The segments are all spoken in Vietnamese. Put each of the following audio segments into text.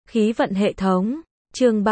Khí vận hệ thống, chương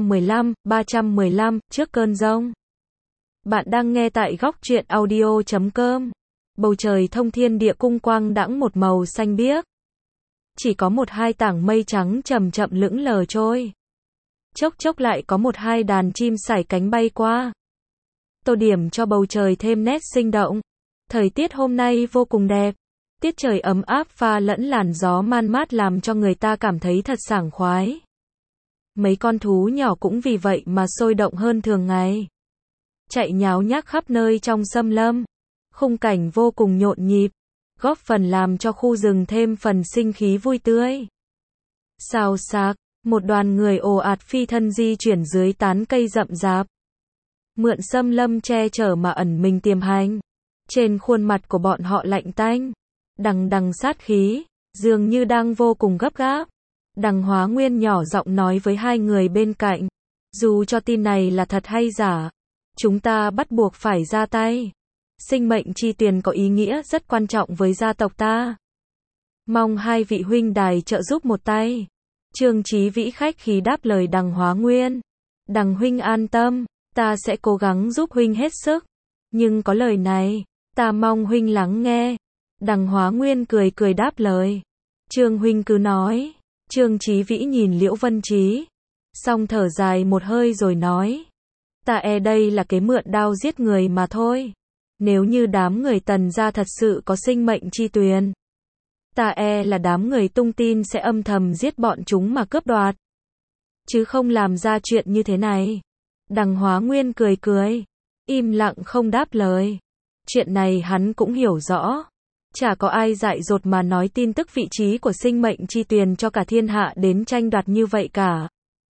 315, trước cơn giông. Bạn đang nghe tại góc truyện audio.com. Bầu trời thông thiên địa cung quang đãng một màu xanh biếc. Chỉ có một hai tảng mây trắng chậm chậm lững lờ trôi. Chốc chốc lại có một hai đàn chim sải cánh bay qua. Tô điểm cho bầu trời thêm nét sinh động. Thời tiết hôm nay vô cùng đẹp. Tiết trời ấm áp pha lẫn làn gió man mát làm cho người ta cảm thấy thật sảng khoái. Mấy con thú nhỏ cũng vì vậy mà sôi động hơn thường ngày. Chạy nháo nhác khắp nơi trong xâm lâm. Khung cảnh vô cùng nhộn nhịp, góp phần làm cho khu rừng thêm phần sinh khí vui tươi. Xào xạc, một đoàn người ồ ạt phi thân di chuyển dưới tán cây rậm rạp. Mượn xâm lâm che chở mà ẩn mình tiềm hành. Trên khuôn mặt của bọn họ lạnh tanh, đằng đằng sát khí, dường như đang vô cùng gấp gáp. Đằng Hóa Nguyên nhỏ giọng nói với hai người bên cạnh, dù cho tin này là thật hay giả, chúng ta bắt buộc phải ra tay. Sinh mệnh chi tuyền có ý nghĩa rất quan trọng với gia tộc ta. Mong hai vị huynh đài trợ giúp một tay. Trương Chí Vĩ khách khí đáp lời Đằng Hóa Nguyên. Đằng huynh an tâm, ta sẽ cố gắng giúp huynh hết sức. Nhưng có lời này, ta mong huynh lắng nghe. Đằng Hóa Nguyên cười cười đáp lời. Trương huynh cứ nói. Trương Chí Vĩ nhìn Liễu Vân Trí, xong thở dài một hơi rồi nói. Ta đây là kế mượn đao giết người mà thôi. Nếu như đám người Tần gia thật sự có sinh mệnh chi tuyền, ta là đám người tung tin sẽ âm thầm giết bọn chúng mà cướp đoạt. Chứ không làm ra chuyện như thế này. Đằng Hóa Nguyên cười cười, im lặng không đáp lời. Chuyện này hắn cũng hiểu rõ. Chả có ai dại dột mà nói tin tức vị trí của sinh mệnh chi tuyền cho cả thiên hạ đến tranh đoạt như vậy cả.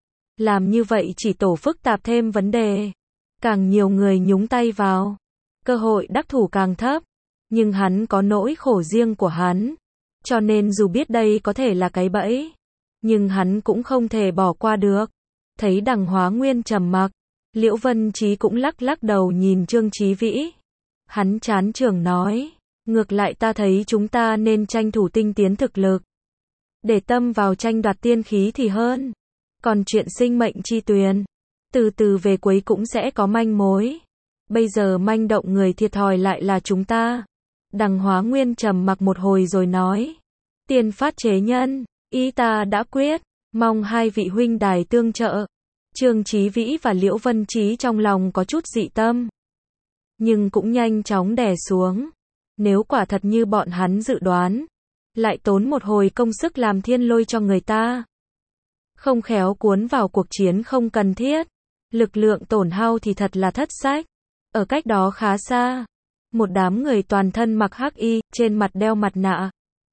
Làm như vậy chỉ tổ phức tạp thêm vấn đề. Càng nhiều người nhúng tay vào, cơ hội đắc thủ càng thấp. Nhưng hắn có nỗi khổ riêng của hắn. Cho nên dù biết đây có thể là cái bẫy, nhưng hắn cũng không thể bỏ qua được. Thấy Đằng Hóa Nguyên trầm mặc, Liễu Vân Trí cũng lắc lắc đầu nhìn Trương Chí Vĩ. Hắn chán chường nói. Ngược lại ta thấy chúng ta nên tranh thủ tinh tiến thực lực. Để tâm vào tranh đoạt tiên khí thì hơn. Còn chuyện sinh mệnh chi tuyền, từ từ về cuối cũng sẽ có manh mối. Bây giờ manh động người thiệt thòi lại là chúng ta. Đằng Hóa Nguyên trầm mặc một hồi rồi nói. Tiên phát chế nhân, ý ta đã quyết, mong hai vị huynh đài tương trợ. Trương Chí Vĩ và Liễu Vân Trí trong lòng có chút dị tâm, nhưng cũng nhanh chóng đè xuống. Nếu quả thật như bọn hắn dự đoán, lại tốn một hồi công sức làm thiên lôi cho người ta. Không khéo cuốn vào cuộc chiến không cần thiết. Lực lượng tổn hao thì thật là thất sách. Ở cách đó khá xa, một đám người toàn thân mặc hắc y, trên mặt đeo mặt nạ.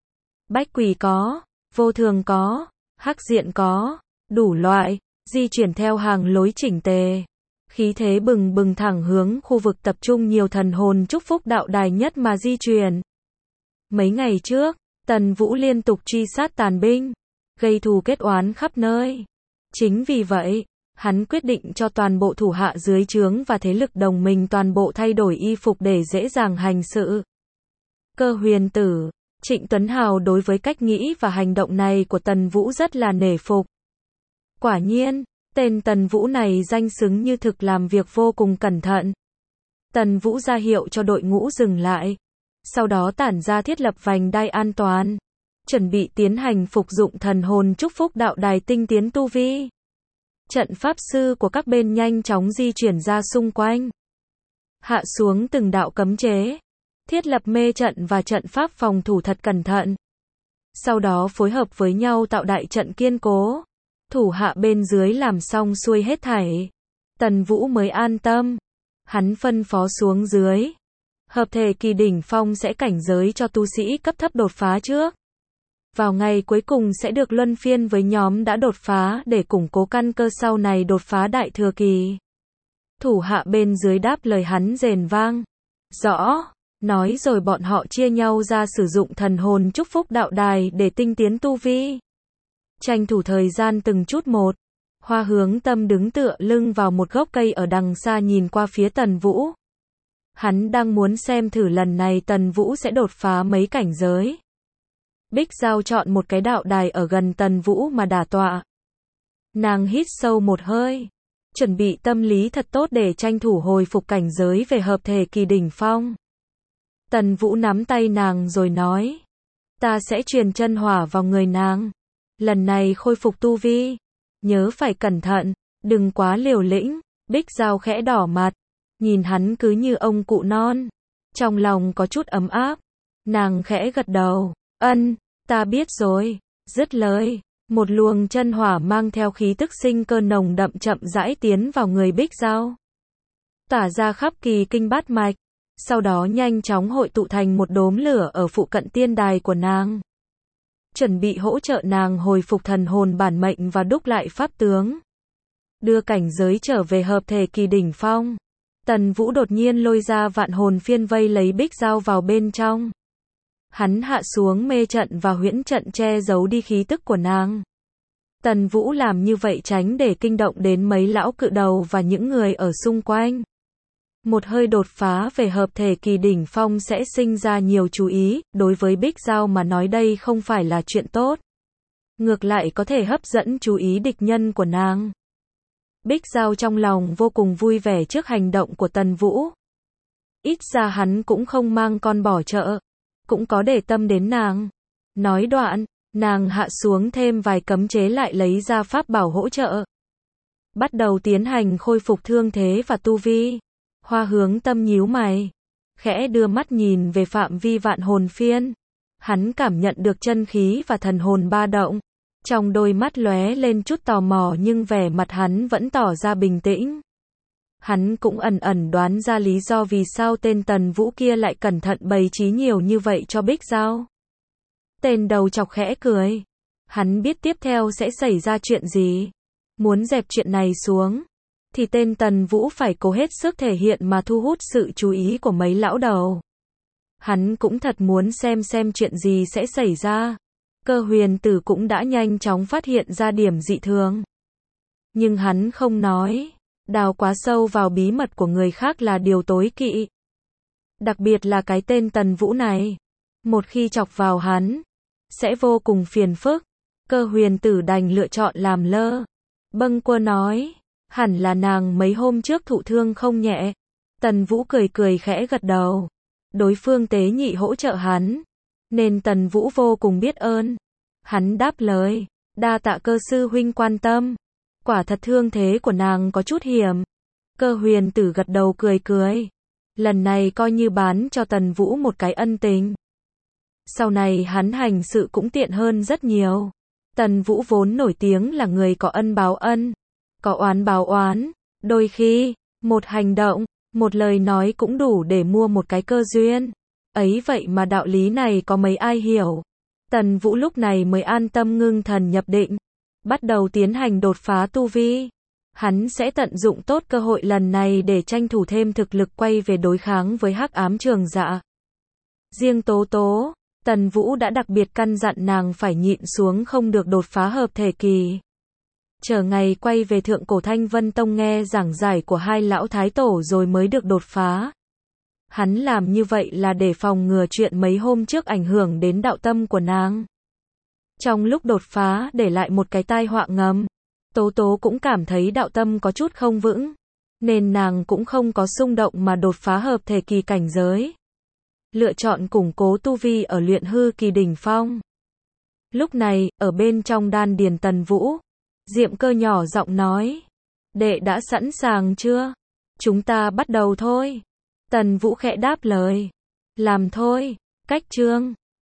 Bách quỷ có, vô thường có, hắc diện có, đủ loại, di chuyển theo hàng lối chỉnh tề. Khí thế bừng bừng thẳng hướng khu vực tập trung nhiều thần hồn chúc phúc đạo đài nhất mà di chuyển. Mấy ngày trước, Tần Vũ liên tục truy sát tàn binh, gây thù kết oán khắp nơi. Chính vì vậy, hắn quyết định cho toàn bộ thủ hạ dưới trướng và thế lực đồng minh toàn bộ thay đổi y phục để dễ dàng hành sự. Cơ Huyền Tử, Trịnh Tuấn Hào đối với cách nghĩ và hành động này của Tần Vũ rất là nể phục. Quả nhiên, tên Tần Vũ này danh xứng như thực làm việc vô cùng cẩn thận. Tần Vũ ra hiệu cho đội ngũ dừng lại. Sau đó tản ra thiết lập vành đai an toàn. Chuẩn bị tiến hành phục dụng thần hồn chúc phúc đạo đài tinh tiến tu vi. Trận pháp sư của các bên nhanh chóng di chuyển ra xung quanh. Hạ xuống từng đạo cấm chế. Thiết lập mê trận và trận pháp phòng thủ thật cẩn thận. Sau đó phối hợp với nhau tạo đại trận kiên cố. Thủ hạ bên dưới làm xong xuôi hết thảy. Tần Vũ mới an tâm. Hắn phân phó xuống dưới. Hợp thể kỳ đỉnh phong sẽ cảnh giới cho tu sĩ cấp thấp đột phá trước. Vào ngày cuối cùng sẽ được luân phiên với nhóm đã đột phá để củng cố căn cơ sau này đột phá đại thừa kỳ. Thủ hạ bên dưới đáp lời hắn rền vang. Rõ. Nói rồi bọn họ chia nhau ra sử dụng thần hồn chúc phúc đạo đài để tinh tiến tu vi. Tranh thủ thời gian từng chút một. Hoa Hướng Tâm đứng tựa lưng vào một gốc cây ở đằng xa nhìn qua phía Tần Vũ. Hắn đang muốn xem thử lần này Tần Vũ sẽ đột phá mấy cảnh giới. Bích Giao chọn một cái đạo đài ở gần Tần Vũ mà đả tọa. Nàng hít sâu một hơi, chuẩn bị tâm lý thật tốt để tranh thủ hồi phục cảnh giới về hợp thể kỳ đỉnh phong. Tần Vũ nắm tay nàng rồi nói, ta sẽ truyền chân hỏa vào người nàng. Lần này khôi phục tu vi, nhớ phải cẩn thận, đừng quá liều lĩnh. Bích Giao khẽ đỏ mặt, nhìn hắn cứ như ông cụ non. Trong lòng có chút ấm áp, nàng khẽ gật đầu, ân, ta biết rồi. Dứt lời, một luồng chân hỏa mang theo khí tức sinh cơ nồng đậm chậm rãi tiến vào người Bích Giao, tỏa ra khắp kỳ kinh bát mạch, sau đó nhanh chóng hội tụ thành một đốm lửa ở phụ cận tiên đài của nàng, chuẩn bị hỗ trợ nàng hồi phục thần hồn bản mệnh và đúc lại pháp tướng, đưa cảnh giới trở về hợp thể kỳ đỉnh phong. Tần Vũ đột nhiên lôi ra vạn hồn phiên vây lấy Bích Giao vào bên trong. Hắn hạ xuống mê trận và huyễn trận che giấu đi khí tức của nàng. Tần Vũ làm như vậy tránh để kinh động đến mấy lão cự đầu và những người ở xung quanh. Một hơi đột phá về hợp thể kỳ đỉnh phong sẽ sinh ra nhiều chú ý, đối với Bích Giao mà nói đây không phải là chuyện tốt. Ngược lại có thể hấp dẫn chú ý địch nhân của nàng. Bích Giao trong lòng vô cùng vui vẻ trước hành động của Tần Vũ. Ít ra hắn cũng không mang con bỏ chợ, cũng có để tâm đến nàng. Nói đoạn, nàng hạ xuống thêm vài cấm chế lại lấy ra pháp bảo hỗ trợ. Bắt đầu tiến hành khôi phục thương thế và tu vi. Hoa Hướng Tâm nhíu mày, khẽ đưa mắt nhìn về phạm vi vạn hồn phiên. Hắn cảm nhận được chân khí và thần hồn ba động. Trong đôi mắt lóe lên chút tò mò nhưng vẻ mặt hắn vẫn tỏ ra bình tĩnh. Hắn cũng ẩn ẩn đoán ra lý do vì sao tên Tần Vũ kia lại cẩn thận bày trí nhiều như vậy cho Bích Giao. Tên đầu chọc khẽ cười. Hắn biết tiếp theo sẽ xảy ra chuyện gì. Muốn dẹp chuyện này xuống, thì tên Tần Vũ phải cố hết sức thể hiện mà thu hút sự chú ý của mấy lão đầu. Hắn cũng thật muốn xem chuyện gì sẽ xảy ra. Cơ Huyền Tử cũng đã nhanh chóng phát hiện ra điểm dị thường. Nhưng hắn không nói. Đào quá sâu vào bí mật của người khác là điều tối kỵ. Đặc biệt là cái tên Tần Vũ này. Một khi chọc vào hắn, sẽ vô cùng phiền phức. Cơ Huyền Tử đành lựa chọn làm lơ. Bâng Quơ nói, hẳn là nàng mấy hôm trước thụ thương không nhẹ. Tần Vũ cười khẽ gật đầu. Đối phương tế nhị hỗ trợ hắn, nên Tần Vũ vô cùng biết ơn. Hắn đáp lời, đa tạ Cơ sư huynh quan tâm. Quả thật thương thế của nàng có chút hiểm. Cơ Huyền Tử gật đầu cười. Lần này coi như bán cho Tần Vũ một cái ân tình. Sau này hắn hành sự cũng tiện hơn rất nhiều. Tần Vũ vốn nổi tiếng là người có ân báo ân, có oán báo oán. Đôi khi, một hành động, một lời nói cũng đủ để mua một cái cơ duyên. Ấy vậy mà đạo lý này có mấy ai hiểu. Tần Vũ lúc này mới an tâm ngưng thần nhập định, bắt đầu tiến hành đột phá tu vi. Hắn sẽ tận dụng tốt cơ hội lần này để tranh thủ thêm thực lực quay về đối kháng với Hắc Ám Trường Dạ. Riêng Tố Tố, Tần Vũ đã đặc biệt căn dặn nàng phải nhịn xuống không được đột phá hợp thể kỳ. Chờ ngày quay về Thượng Cổ Thanh Vân Tông nghe giảng giải của hai lão thái tổ rồi mới được đột phá. Hắn làm như vậy là để phòng ngừa chuyện mấy hôm trước ảnh hưởng đến đạo tâm của nàng. Trong lúc đột phá để lại một cái tai họa ngầm, Tố Tố cũng cảm thấy đạo tâm có chút không vững, nên nàng cũng không có xung động mà đột phá hợp thể kỳ cảnh giới. Lựa chọn củng cố tu vi ở luyện hư kỳ đỉnh phong. Lúc này, ở bên trong đan điền Tần Vũ, Diệm Cơ nhỏ giọng nói, đệ đã sẵn sàng chưa? Chúng ta bắt đầu thôi. Tần Vũ khẽ đáp lời, làm thôi. Cách chương